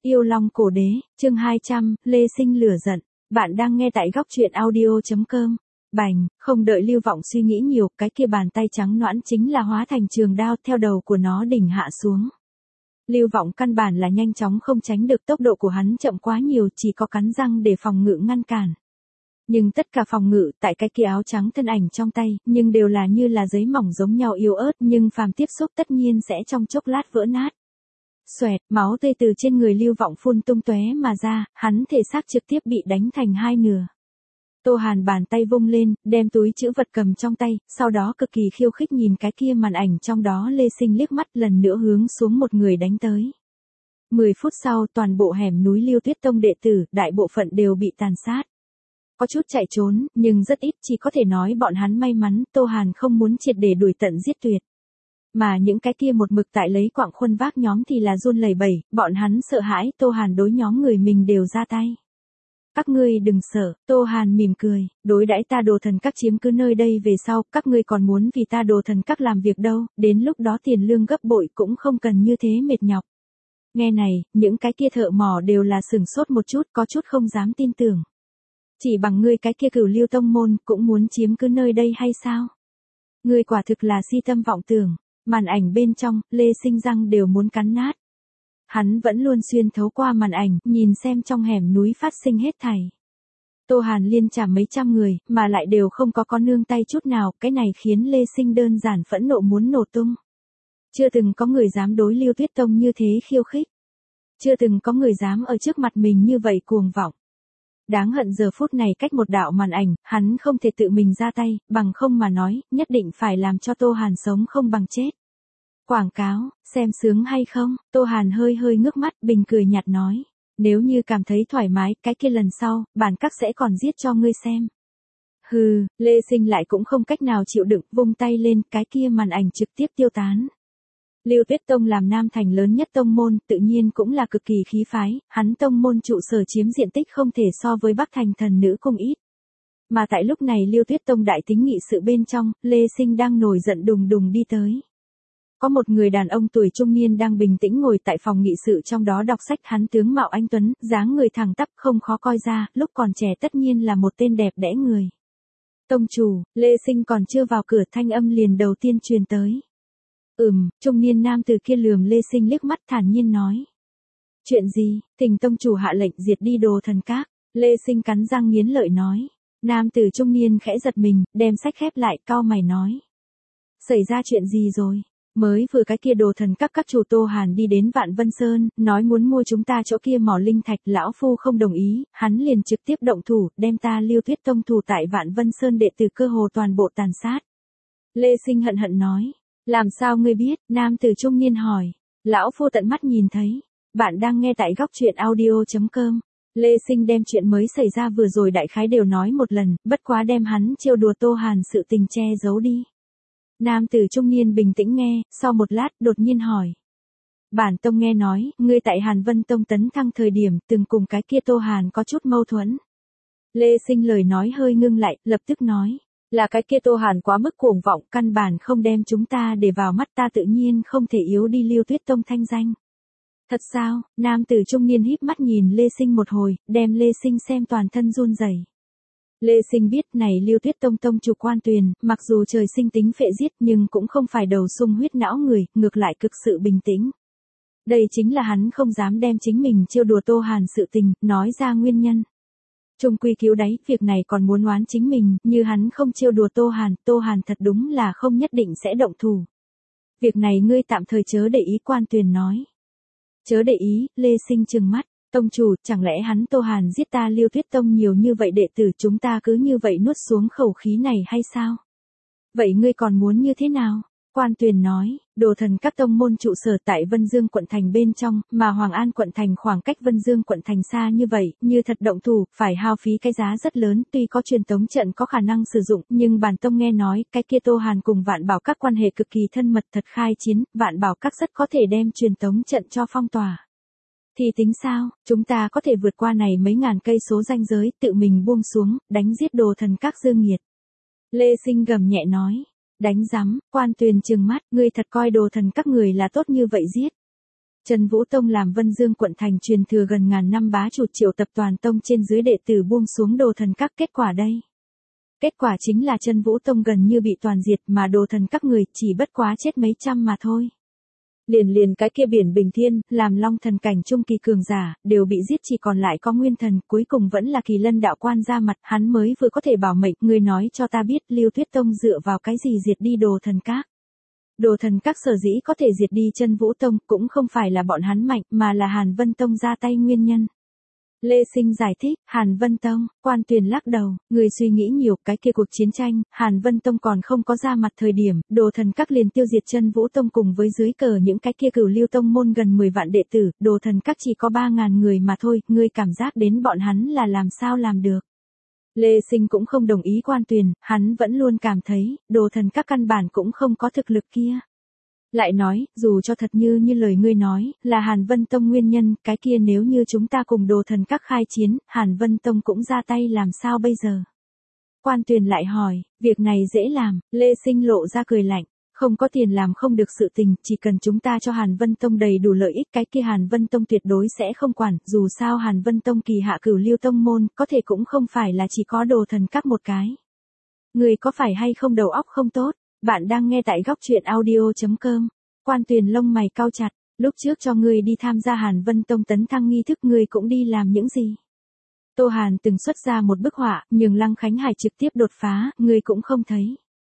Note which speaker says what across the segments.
Speaker 1: Yêu Long Cổ Đế, chương 200, Lê Sinh lửa giận. Bạn đang nghe tại góc truyện audio.com. Bành, không đợi Lưu Vọng suy nghĩ nhiều, cái kia bàn tay trắng nõn chính là hóa thành trường đao theo đầu của nó đỉnh hạ xuống. Lưu Vọng căn bản là nhanh chóng không tránh được, tốc độ của hắn chậm quá nhiều, chỉ có cắn răng để phòng ngự ngăn cản. Nhưng tất cả phòng ngự tại cái kia áo trắng thân ảnh trong tay, nhưng đều là như là giấy mỏng giống nhau yếu ớt, nhưng phàm tiếp xúc tất nhiên sẽ trong chốc lát vỡ nát. Xoẹt, máu tươi từ trên người Lưu Vọng phun tung tóe mà ra, hắn thể xác trực tiếp bị đánh thành hai nửa. Tô Hàn bàn tay vung lên, đem túi trữ vật cầm trong tay, sau đó cực kỳ khiêu khích nhìn cái kia màn ảnh trong đó. Lê Sinh liếc mắt lần nữa hướng xuống một người đánh tới. 10 phút sau, toàn bộ hẻm núi Lưu Tuyết Tông đệ tử, đại bộ phận đều bị tàn sát. Có chút chạy trốn, nhưng rất ít, chỉ có thể nói bọn hắn may mắn. Tô Hàn không muốn triệt để đuổi tận giết tuyệt. Mà những cái kia một mực tại lấy quạng khuân vác nhóm thì là run lẩy bẩy, bọn hắn sợ hãi Tô Hàn đối nhóm người mình đều ra tay. Các ngươi đừng sợ, Tô Hàn mỉm cười, đối đãi ta Đồ Thần Các chiếm cứ nơi đây về sau, các ngươi còn muốn vì ta Đồ Thần Các làm việc đâu, đến lúc đó tiền lương gấp bội cũng không cần như thế mệt nhọc. Nghe này, những cái kia thợ mỏ đều là sửng sốt một chút, có chút không dám tin tưởng. Chỉ bằng ngươi cái kia Cửu Lưu Tông môn cũng muốn chiếm cứ nơi đây hay sao? Ngươi quả thực là si tâm vọng tưởng. Màn ảnh bên trong, Lê Sinh răng đều muốn cắn nát. Hắn vẫn luôn xuyên thấu qua màn ảnh, nhìn xem trong hẻm núi phát sinh hết thảy. Tô Hàn liên chạm mấy trăm người, mà lại đều không có nương tay chút nào, cái này khiến Lê Sinh đơn giản phẫn nộ muốn nổ tung. Chưa từng có người dám đối Lưu Tuyết Tông như thế khiêu khích. Chưa từng có người dám ở trước mặt mình như vậy cuồng vọng. Đáng hận giờ phút này cách một đạo màn ảnh, hắn không thể tự mình ra tay, bằng không mà nói, nhất định phải làm cho Tô Hàn sống không bằng chết. Quảng cáo, xem sướng hay không? Tô Hàn hơi ngước mắt, bình cười nhạt nói. Nếu như cảm thấy thoải mái, cái kia lần sau, bản các sẽ còn giết cho ngươi xem. Hừ, Lê Sinh lại cũng không cách nào chịu đựng, vung tay lên, cái kia màn ảnh trực tiếp tiêu tán. Lưu Tuyết Tông làm Nam Thành lớn nhất tông môn, tự nhiên cũng là cực kỳ khí phái, hắn tông môn trụ sở chiếm diện tích không thể so với Bắc Thành Thần Nữ Cung ít. Mà tại lúc này Lưu Tuyết Tông đại tính nghị sự bên trong, Lê Sinh đang nổi giận đùng đùng đi tới. Có một người đàn ông tuổi trung niên đang bình tĩnh ngồi tại phòng nghị sự trong đó đọc sách, hắn tướng mạo anh tuấn, dáng người thẳng tắp không khó coi ra, lúc còn trẻ tất nhiên là một tên đẹp đẽ người. Tông chủ, Lê Sinh còn chưa vào cửa thanh âm liền đầu tiên truyền tới. Trung niên nam từ kia lườm Lê Sinh liếc mắt thản nhiên nói. Chuyện gì? Thỉnh tông chủ hạ lệnh diệt đi Đồ Thần Các. Lê Sinh cắn răng nghiến lợi nói. Nam tử trung niên khẽ giật mình, đem sách khép lại, cau mày nói. Xảy ra chuyện gì rồi? Mới vừa cái kia Đồ Thần Các các chủ Tô Hàn đi đến Vạn Vân Sơn, nói muốn mua chúng ta chỗ kia mỏ linh thạch, lão phu không đồng ý, hắn liền trực tiếp động thủ, đem ta Lưu Tuyết Tông thủ tại Vạn Vân Sơn đệ tử cơ hồ toàn bộ tàn sát. Lê Sinh hận hận nói. Làm sao ngươi biết? Nam tử trung niên hỏi. Lão phu tận mắt nhìn thấy. Bạn đang nghe tại góc truyện audio.com. Lê Sinh đem chuyện mới xảy ra vừa rồi đại khái đều nói một lần, bất quá đem hắn trêu đùa Tô Hàn sự tình che giấu đi. Nam tử trung niên bình tĩnh nghe, sau một lát đột nhiên hỏi. Bản tông nghe nói, ngươi tại Hàn Vân Tông tấn thăng thời điểm, từng cùng cái kia Tô Hàn có chút mâu thuẫn. Lê Sinh lời nói hơi ngưng lại, lập tức nói. Là cái kia Tô Hàn quá mức cuồng vọng, căn bản không đem chúng ta để vào mắt, ta tự nhiên không thể yếu đi Lưu Tuyết Tông thanh danh. Thật sao? Nam tử trung niên híp mắt nhìn Lê Sinh một hồi, đem Lê Sinh xem toàn thân run rẩy. Lê Sinh biết này Lưu Tuyết Tông tông chủ Quan Tuyền, mặc dù trời sinh tính phệ giết nhưng cũng không phải đầu sung huyết não người, ngược lại cực sự bình tĩnh. Đây chính là hắn không dám đem chính mình trêu đùa Tô Hàn sự tình, nói ra nguyên nhân. Trung quy cứu đáy, việc này còn muốn oán chính mình, như hắn không trêu đùa Tô Hàn thật đúng là không nhất định sẽ động thủ. Việc này ngươi tạm thời chớ để ý, Quan Tuyền nói. Chớ để ý, Lê Sinh trừng mắt, tông chủ, chẳng lẽ hắn Tô Hàn giết ta Lưu Tuyết Tông nhiều như vậy đệ tử, chúng ta cứ như vậy nuốt xuống khẩu khí này hay sao? Vậy ngươi còn muốn như thế nào? Quan Tuyền nói, Đồ Thần Các tông môn trụ sở tại Vân Dương quận thành bên trong, mà Hoàng An quận thành khoảng cách Vân Dương quận thành xa như vậy, như thật động thủ, phải hao phí cái giá rất lớn, tuy có truyền tống trận có khả năng sử dụng, nhưng bản tông nghe nói, cái kia Tô Hàn cùng Vạn Bảo Các quan hệ cực kỳ thân mật, thật khai chiến, Vạn Bảo Các rất có thể đem truyền tống trận cho phong tỏa. Thì tính sao, chúng ta có thể vượt qua này mấy ngàn cây số ranh giới, tự mình buông xuống, đánh giết Đồ Thần Các dương nghiệt. Lê Sinh gầm nhẹ nói. Đánh rắm, Quan Tuyền trừng mắt, ngươi thật coi Đồ Thần Các người là tốt như vậy giết. Chân Vũ Tông làm Vân Dương quận thành truyền thừa gần ngàn năm bá chủ triệu tập toàn tông trên dưới đệ tử buông xuống đồ thần các, kết quả đây. Kết quả chính là Chân Vũ Tông gần như bị toàn diệt mà đồ thần các người chỉ bất quá chết mấy trăm mà thôi. Liền cái kia Biển Bình Thiên, làm Long thần cảnh trung kỳ cường giả, đều bị giết, chỉ còn lại có Nguyên thần, cuối cùng vẫn là Kỳ Lân đạo quan ra mặt, hắn mới vừa có thể bảo mệnh, ngươi nói cho ta biết Lưu Tuyết Tông dựa vào cái gì diệt đi đồ thần các. Đồ thần các sở dĩ có thể diệt đi Chân Vũ Tông cũng không phải là bọn hắn mạnh mà là Hàn Vân Tông ra tay nguyên nhân. Lê Sinh giải thích, Hàn Vân Tông, Quan Tuyền lắc đầu, người suy nghĩ nhiều, cái kia cuộc chiến tranh, Hàn Vân Tông còn không có ra mặt thời điểm, đồ thần các liền tiêu diệt Chân Vũ Tông cùng với dưới cờ những cái kia Cửu Lưu Tông môn gần 10 vạn đệ tử, đồ thần các chỉ có 3.000 người mà thôi, ngươi cảm giác đến bọn hắn là làm sao làm được. Lê Sinh cũng không đồng ý Quan Tuyền, hắn vẫn luôn cảm thấy, đồ thần các căn bản cũng không có thực lực kia. Lại nói, dù cho thật như lời ngươi nói, là Hàn Vân Tông nguyên nhân, cái kia nếu như chúng ta cùng đồ thần các khai chiến, Hàn Vân Tông cũng ra tay làm sao bây giờ? Quan Tuyền lại hỏi, việc này dễ làm, Lê Sinh lộ ra cười lạnh, không có tiền làm không được sự tình, chỉ cần chúng ta cho Hàn Vân Tông đầy đủ lợi ích, cái kia Hàn Vân Tông tuyệt đối sẽ không quản, dù sao Hàn Vân Tông kỳ hạ Cửu Lưu Tông môn, có thể cũng không phải là chỉ có đồ thần các một cái. Người có phải hay không đầu óc không tốt? Bạn đang nghe tại góc truyện audio.com. Quan Tuyền lông mày cau chặt, lúc trước cho ngươi đi tham gia Hàn Vân Tông tấn thăng nghi thức ngươi cũng đi làm những gì? Tô Hàn từng xuất ra một bức họa, nhưng Lăng Khánh Hải trực tiếp đột phá, ngươi cũng không thấy.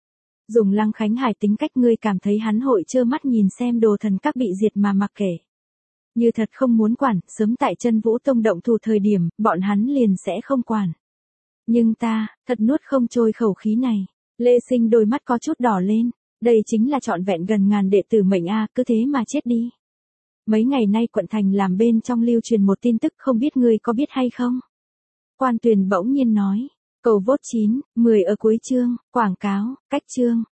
Speaker 1: Dùng Lăng Khánh Hải tính cách ngươi cảm thấy hắn hội trơ mắt nhìn xem đồ thần các bị diệt mà mặc kệ. Như thật không muốn quản, sớm tại Chân Vũ Tông động thủ thời điểm, bọn hắn liền sẽ không quản. Nhưng ta, thật nuốt không trôi khẩu khí này. Lê Sinh đôi mắt có chút đỏ lên, đây chính là trọn vẹn gần ngàn đệ tử mệnh a, cứ thế mà chết đi. Mấy ngày nay quận thành làm bên trong lưu truyền một tin tức, không biết ngươi có biết hay không? Quan Tuyền bỗng nhiên nói, cầu vote 9, 10 ở cuối chương, quảng cáo, cách chương.